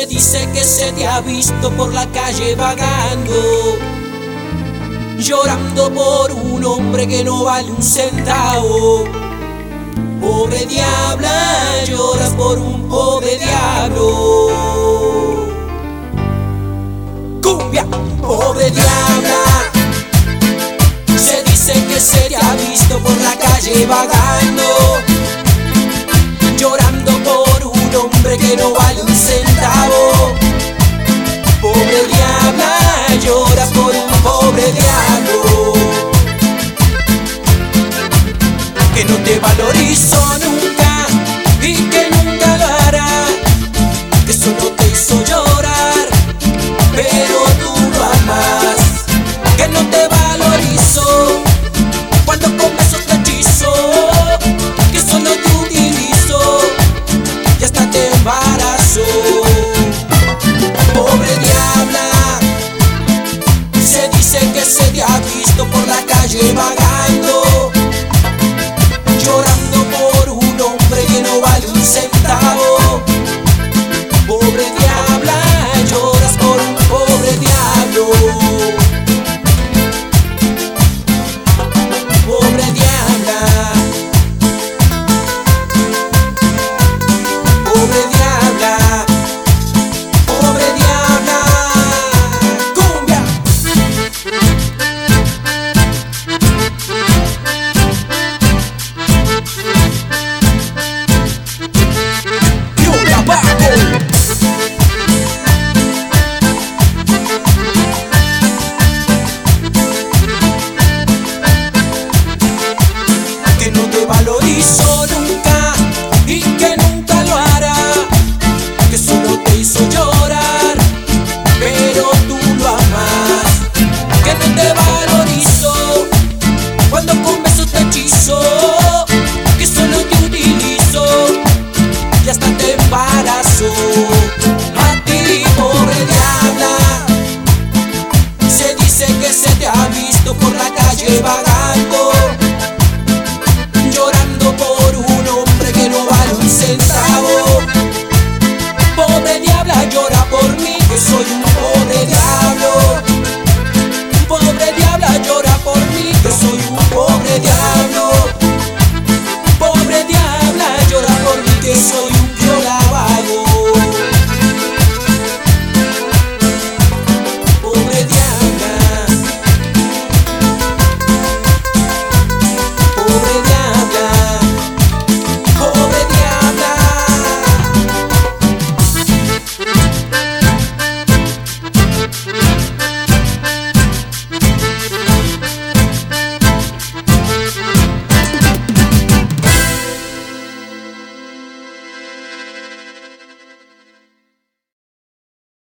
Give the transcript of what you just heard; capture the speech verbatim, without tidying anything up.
dice que se te ha visto por la calle vagando, llorando por un hombre que no vale un centavo. Pobre diabla, lloras por un pobre diablo. Cumbia, pobre diabla, se dice que se te ha visto por la calle vagando, llorando por un hombre que no vale un centavo.